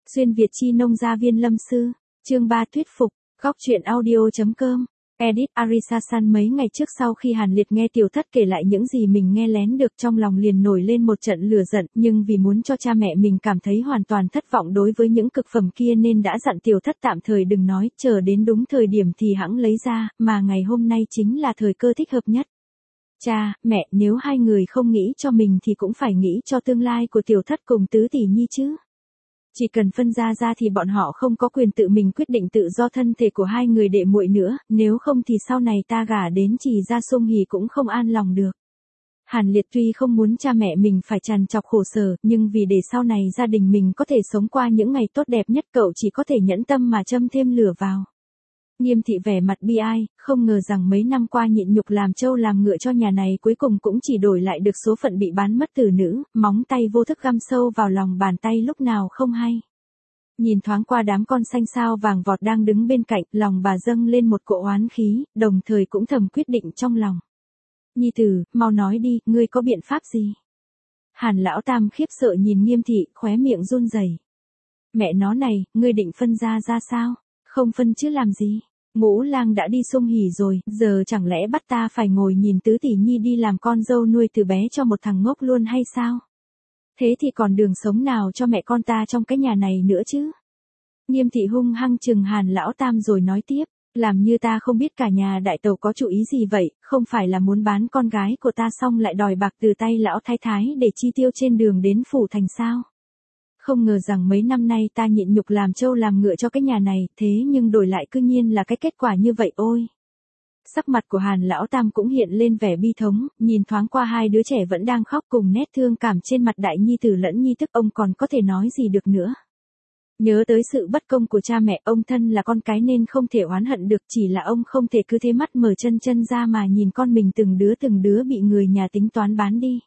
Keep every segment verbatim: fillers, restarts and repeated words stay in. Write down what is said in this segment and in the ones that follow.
Xuyên Việt chi nông gia viên lâm sư, chương ba thuyết phục, góc truyện audio.com, edit Arisasan. Mấy ngày trước sau khi Hàn Liệt nghe Tiểu Thất kể lại những gì mình nghe lén được, trong lòng liền nổi lên một trận lửa giận, nhưng vì muốn cho cha mẹ mình cảm thấy hoàn toàn thất vọng đối với những cực phẩm kia nên đã dặn Tiểu Thất tạm thời đừng nói, chờ đến đúng thời điểm thì hẵng lấy ra, mà ngày hôm nay chính là thời cơ thích hợp nhất. Cha, mẹ, nếu hai người không nghĩ cho mình thì cũng phải nghĩ cho tương lai của Tiểu Thất cùng Tứ Tỷ Nhi chứ. Chỉ cần phân ra ra thì bọn họ không có quyền tự mình quyết định tự do thân thể của hai người đệ muội nữa, nếu không thì sau này ta gả đến Trì gia Sung Hỉ cũng không an lòng được. Hàn Liệt tuy không muốn cha mẹ mình phải trằn trọc khổ sở, nhưng vì để sau này gia đình mình có thể sống qua những ngày tốt đẹp nhất, cậu chỉ có thể nhẫn tâm mà châm thêm lửa vào. Nghiêm thị vẻ mặt bi ai, không ngờ rằng mấy năm qua nhịn nhục làm trâu làm ngựa cho nhà này cuối cùng cũng chỉ đổi lại được số phận bị bán mất từ nữ, móng tay vô thức găm sâu vào lòng bàn tay lúc nào không hay. Nhìn thoáng qua đám con xanh sao vàng vọt đang đứng bên cạnh, lòng bà dâng lên một cỗ oán khí, đồng thời cũng thầm quyết định trong lòng. Nhi tử, mau nói đi, ngươi có biện pháp gì? Hàn lão tam khiếp sợ nhìn Nghiêm thị, khóe miệng run rẩy. Mẹ nó này, ngươi định phân ra ra sao? Không phân chứ làm gì? Ngũ lang đã đi Sung Hỉ rồi, giờ chẳng lẽ bắt ta phải ngồi nhìn Tứ Tỷ Nhi đi làm con dâu nuôi từ bé cho một thằng ngốc luôn hay sao? Thế thì còn đường sống nào cho mẹ con ta trong cái nhà này nữa chứ? Nghiêm thị hung hăng chừng Hàn lão tam rồi nói tiếp, làm như ta không biết cả nhà đại tàu có chủ ý gì vậy, không phải là muốn bán con gái của ta xong lại đòi bạc từ tay lão thái thái để chi tiêu trên đường đến phủ thành sao? Không ngờ rằng mấy năm nay ta nhịn nhục làm trâu làm ngựa cho cái nhà này, thế nhưng đổi lại cư nhiên là cái kết quả như vậy ôi. Sắc mặt của Hàn lão tam cũng hiện lên vẻ bi thống, nhìn thoáng qua hai đứa trẻ vẫn đang khóc cùng nét thương cảm trên mặt đại nhi tử lẫn nhi tức, ông còn có thể nói gì được nữa. Nhớ tới sự bất công của cha mẹ, ông thân là con cái nên không thể oán hận được, chỉ là ông không thể cứ thế mắt mở chân chân ra mà nhìn con mình từng đứa từng đứa bị người nhà tính toán bán đi.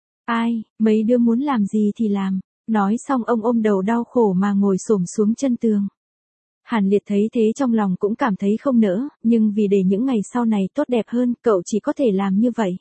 Ai, mấy đứa muốn làm gì thì làm. Nói xong ông ôm đầu đau khổ mà ngồi xổm xuống chân tường. Hàn Liệt thấy thế trong lòng cũng cảm thấy không nỡ, nhưng vì để những ngày sau này tốt đẹp hơn, cậu chỉ có thể làm như vậy.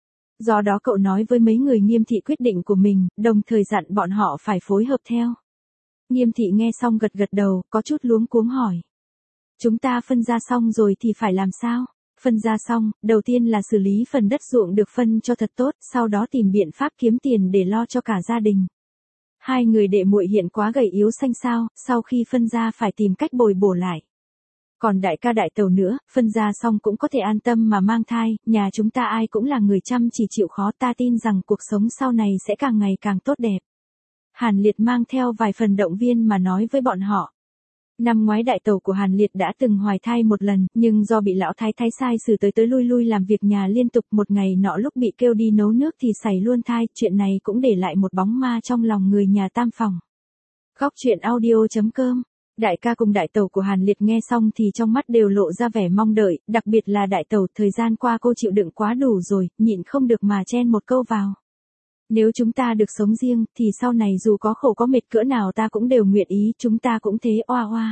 Do đó cậu nói với mấy người Nghiêm thị quyết định của mình, đồng thời dặn bọn họ phải phối hợp theo. Nghiêm thị nghe xong gật gật đầu, có chút luống cuống hỏi. Chúng ta phân ra xong rồi thì phải làm sao? Phân ra xong, đầu tiên là xử lý phần đất ruộng được phân cho thật tốt, sau đó tìm biện pháp kiếm tiền để lo cho cả gia đình. Hai người đệ muội hiện quá gầy yếu xanh xao, sau khi phân ra phải tìm cách bồi bổ lại. Còn đại ca đại tàu nữa, phân ra xong cũng có thể an tâm mà mang thai, nhà chúng ta ai cũng là người chăm chỉ chịu khó, ta tin rằng cuộc sống sau này sẽ càng ngày càng tốt đẹp. Hàn Liệt mang theo vài phần động viên mà nói với bọn họ. Năm ngoái đại tàu của Hàn Liệt đã từng hoài thai một lần, nhưng do bị lão thái thái sai xử tới tới lui lui làm việc nhà liên tục, một ngày nọ lúc bị kêu đi nấu nước thì xảy luôn thai, chuyện này cũng để lại một bóng ma trong lòng người nhà tam phòng. Góc truyện audio.com. Đại ca cùng đại tàu của Hàn Liệt nghe xong thì trong mắt đều lộ ra vẻ mong đợi, đặc biệt là đại tàu, thời gian qua cô chịu đựng quá đủ rồi, nhịn không được mà chen một câu vào. Nếu chúng ta được sống riêng, thì sau này dù có khổ có mệt cỡ nào ta cũng đều nguyện ý, chúng ta cũng thế oa oa.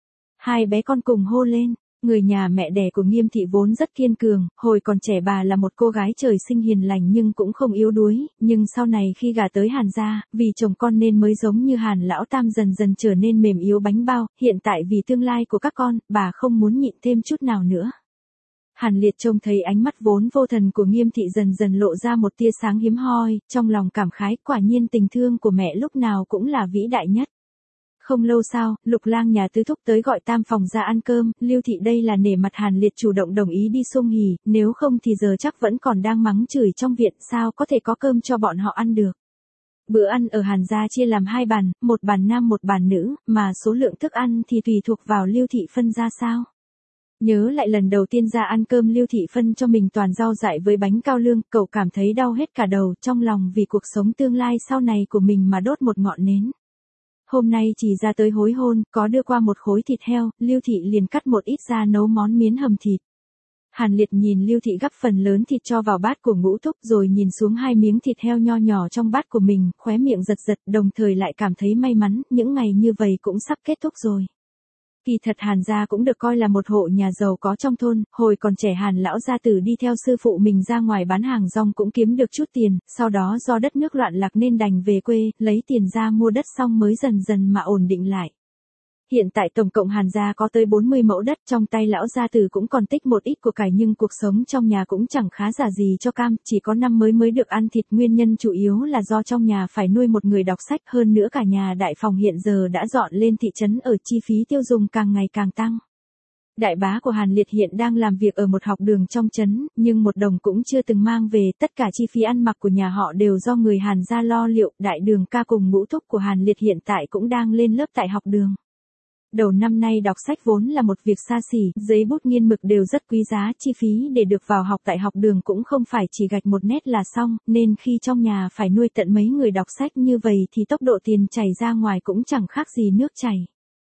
Hai bé con cùng hô lên, người nhà mẹ đẻ của Nghiêm thị vốn rất kiên cường, hồi còn trẻ bà là một cô gái trời sinh hiền lành nhưng cũng không yếu đuối, nhưng sau này khi gả tới Hàn gia, vì chồng con nên mới giống như Hàn lão tam dần dần trở nên mềm yếu bánh bao, hiện tại vì tương lai của các con, bà không muốn nhịn thêm chút nào nữa. Hàn Liệt trông thấy ánh mắt vốn vô thần của Nghiêm thị dần dần lộ ra một tia sáng hiếm hoi, trong lòng cảm khái, quả nhiên tình thương của mẹ lúc nào cũng là vĩ đại nhất. Không lâu sau, Lục Lang nhà tứ thúc tới gọi tam phòng ra ăn cơm, Lưu thị đây là nể mặt Hàn Liệt chủ động đồng ý đi Sung Hỉ, nếu không thì giờ chắc vẫn còn đang mắng chửi trong viện, sao có thể có cơm cho bọn họ ăn được. Bữa ăn ở Hàn gia chia làm hai bàn, một bàn nam một bàn nữ, mà số lượng thức ăn thì tùy thuộc vào Lưu thị phân ra sao. Nhớ lại lần đầu tiên ra ăn cơm Lưu thị phân cho mình toàn rau dại với bánh cao lương, cậu cảm thấy đau hết cả đầu, trong lòng vì cuộc sống tương lai sau này của mình mà đốt một ngọn nến. Hôm nay chỉ ra tới hối hôn, có đưa qua một khối thịt heo, Lưu thị liền cắt một ít ra nấu món miến hầm thịt. Hàn Liệt nhìn Lưu thị gắp phần lớn thịt cho vào bát của Ngũ thúc rồi nhìn xuống hai miếng thịt heo nho nhỏ trong bát của mình, khóe miệng giật giật, đồng thời lại cảm thấy may mắn, những ngày như vậy cũng sắp kết thúc rồi. Kỳ thật Hàn gia cũng được coi là một hộ nhà giàu có trong thôn, hồi còn trẻ Hàn lão gia tử đi theo sư phụ mình ra ngoài bán hàng rong cũng kiếm được chút tiền, sau đó do đất nước loạn lạc nên đành về quê, lấy tiền ra mua đất xong mới dần dần mà ổn định lại. Hiện tại tổng cộng Hàn gia có tới bốn mươi mẫu đất, trong tay lão gia tử cũng còn tích một ít của cải nhưng cuộc sống trong nhà cũng chẳng khá giả gì cho cam, chỉ có năm mới mới được ăn thịt, nguyên nhân chủ yếu là do trong nhà phải nuôi một người đọc sách, hơn nữa cả nhà Đại Phòng hiện giờ đã dọn lên thị trấn ở, chi phí tiêu dùng càng ngày càng tăng. Đại bá của Hàn Liệt hiện đang làm việc ở một học đường trong trấn, nhưng một đồng cũng chưa từng mang về, tất cả chi phí ăn mặc của nhà họ đều do người Hàn gia lo liệu. Đại đường ca cùng ngũ thúc của Hàn Liệt hiện tại cũng đang lên lớp tại học đường. Đầu năm nay đọc sách vốn là một việc xa xỉ, giấy bút nghiên mực đều rất quý giá, chi phí để được vào học tại học đường cũng không phải chỉ gạch một nét là xong, nên khi trong nhà phải nuôi tận mấy người đọc sách như vậy thì tốc độ tiền chảy ra ngoài cũng chẳng khác gì nước chảy.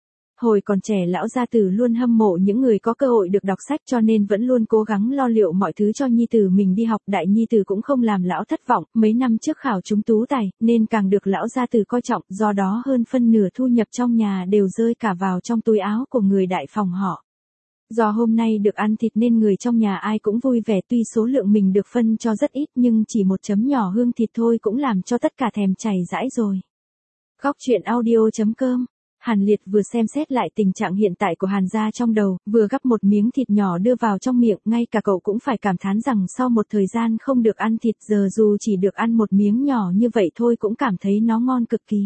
Hồi còn trẻ lão gia tử luôn hâm mộ những người có cơ hội được đọc sách cho nên vẫn luôn cố gắng lo liệu mọi thứ cho nhi tử mình đi học. Đại nhi tử cũng không làm lão thất vọng, mấy năm trước khảo trúng tú tài, nên càng được lão gia tử coi trọng, do đó hơn phân nửa thu nhập trong nhà đều rơi cả vào trong túi áo của người Đại Phòng họ. Do hôm nay được ăn thịt nên người trong nhà ai cũng vui vẻ, tuy số lượng mình được phân cho rất ít nhưng chỉ một chấm nhỏ hương thịt thôi cũng làm cho tất cả thèm chảy rãi rồi. Góc truyện audio chấm com. Hàn Liệt vừa xem xét lại tình trạng hiện tại của Hàn gia trong đầu, vừa gắp một miếng thịt nhỏ đưa vào trong miệng, ngay cả cậu cũng phải cảm thán rằng sau một thời gian không được ăn thịt giờ dù chỉ được ăn một miếng nhỏ như vậy thôi cũng cảm thấy nó ngon cực kỳ.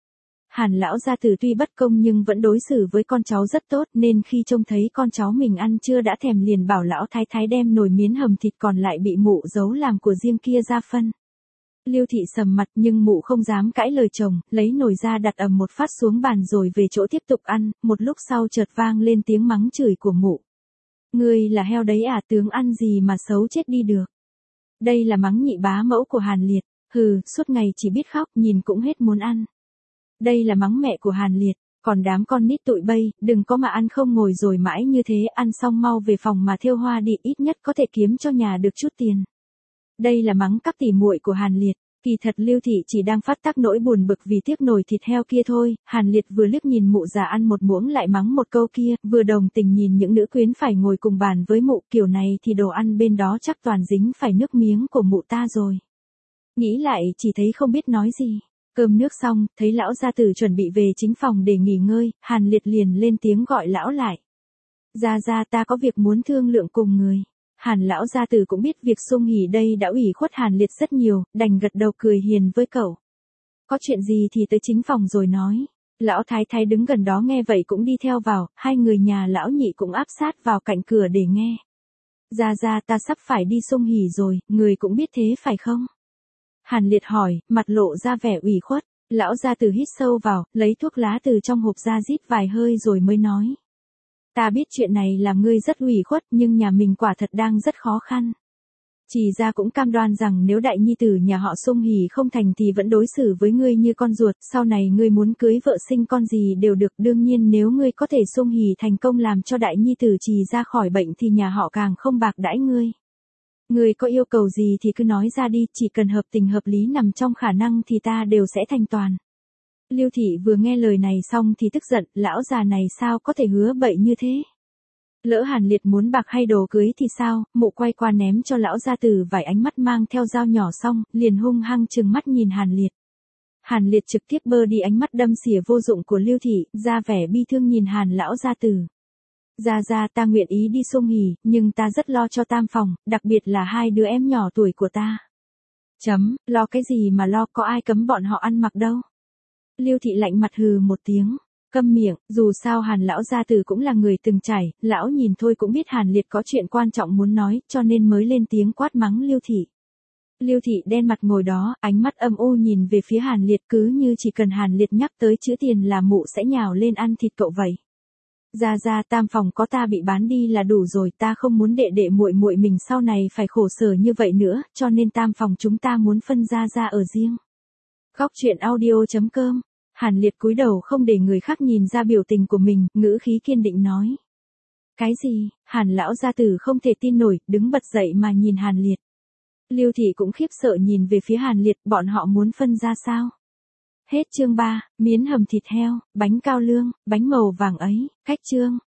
Hàn lão gia tử tuy bất công nhưng vẫn đối xử với con cháu rất tốt, nên khi trông thấy con cháu mình ăn chưa đã thèm liền bảo lão thái thái đem nồi miến hầm thịt còn lại bị mụ giấu làm của riêng kia ra phân. Lưu Thị sầm mặt nhưng mụ không dám cãi lời chồng, lấy nồi ra đặt ầm một phát xuống bàn rồi về chỗ tiếp tục ăn, một lúc sau chợt vang lên tiếng mắng chửi của mụ. Ngươi là heo đấy à, tướng ăn gì mà xấu chết đi được. Đây là mắng nhị bá mẫu của Hàn Liệt, hừ, suốt ngày chỉ biết khóc, nhìn cũng hết muốn ăn. Đây là mắng mẹ của Hàn Liệt, còn đám con nít tụi bay, đừng có mà ăn không ngồi rồi mãi như thế, ăn xong mau về phòng mà thêu hoa đi, ít nhất có thể kiếm cho nhà được chút tiền. Đây là mắng các tỉ muội của Hàn Liệt, kỳ thật Lưu Thị chỉ đang phát tác nỗi buồn bực vì tiếc nồi thịt heo kia thôi. Hàn Liệt vừa liếc nhìn mụ già ăn một muỗng lại mắng một câu kia, vừa đồng tình nhìn những nữ quyến phải ngồi cùng bàn với mụ, kiểu này thì đồ ăn bên đó chắc toàn dính phải nước miếng của mụ ta rồi. Nghĩ lại chỉ thấy không biết nói gì. Cơm nước xong, thấy lão gia tử chuẩn bị về chính phòng để nghỉ ngơi, Hàn Liệt liền lên tiếng gọi lão lại. Gia gia, ta có việc muốn thương lượng cùng người. Hàn lão gia tử cũng biết việc Sung Hỉ đây đã ủy khuất Hàn Liệt rất nhiều, đành gật đầu cười hiền với cậu. Có chuyện gì thì tới chính phòng rồi nói. Lão thái thái đứng gần đó nghe vậy cũng đi theo vào, hai người nhà lão nhị cũng áp sát vào cạnh cửa để nghe. Gia gia, ta sắp phải đi Sung Hỉ rồi, người cũng biết thế phải không? Hàn Liệt hỏi, mặt lộ ra vẻ ủy khuất. Lão gia tử hít sâu vào, lấy thuốc lá từ trong hộp ra rít vài hơi rồi mới nói. Ta biết chuyện này làm ngươi rất ủy khuất nhưng nhà mình quả thật đang rất khó khăn. Chỉ ra cũng cam đoan rằng nếu đại nhi tử nhà họ Sung Hỉ không thành thì vẫn đối xử với ngươi như con ruột, sau này ngươi muốn cưới vợ sinh con gì đều được, đương nhiên nếu ngươi có thể Sung Hỉ thành công làm cho đại nhi tử Trì ra khỏi bệnh thì nhà họ càng không bạc đãi ngươi. Ngươi có yêu cầu gì thì cứ nói ra đi, chỉ cần hợp tình hợp lý nằm trong khả năng thì ta đều sẽ thành toàn. Lưu Thị vừa nghe lời này xong thì tức giận, lão già này sao có thể hứa bậy như thế? Lỡ Hàn Liệt muốn bạc hay đồ cưới thì sao? Mụ quay qua ném cho lão gia tử vài ánh mắt mang theo dao nhỏ xong, liền hung hăng trừng mắt nhìn Hàn Liệt. Hàn Liệt trực tiếp bơ đi ánh mắt đâm xỉa vô dụng của Lưu Thị, ra vẻ bi thương nhìn Hàn lão gia tử. Gia gia, ta nguyện ý đi Sung Hỉ, nhưng ta rất lo cho Tam Phòng, đặc biệt là hai đứa em nhỏ tuổi của ta. Chấm, lo cái gì mà lo, có ai cấm bọn họ ăn mặc đâu. Lưu Thị lạnh mặt hừ một tiếng, câm miệng, dù sao Hàn lão gia tử cũng là người từng trải, lão nhìn thôi cũng biết Hàn Liệt có chuyện quan trọng muốn nói, cho nên mới lên tiếng quát mắng Lưu Thị. Lưu Thị đen mặt ngồi đó, ánh mắt âm u nhìn về phía Hàn Liệt, cứ như chỉ cần Hàn Liệt nhắc tới chữ tiền là mụ sẽ nhào lên ăn thịt cậu vậy. Gia gia, Tam Phòng có ta bị bán đi là đủ rồi, ta không muốn đệ đệ muội muội mình sau này phải khổ sở như vậy nữa, cho nên Tam Phòng chúng ta muốn phân gia gia ở riêng. Góc truyện audio chấm com. Hàn Liệt cúi đầu không để người khác nhìn ra biểu tình của mình, ngữ khí kiên định nói. Cái gì? Hàn lão gia tử không thể tin nổi, đứng bật dậy mà nhìn Hàn Liệt. Lưu Thị cũng khiếp sợ nhìn về phía Hàn Liệt, bọn họ muốn phân ra sao? Hết chương ba, miến hầm thịt heo, bánh cao lương, bánh màu vàng ấy, cách chương.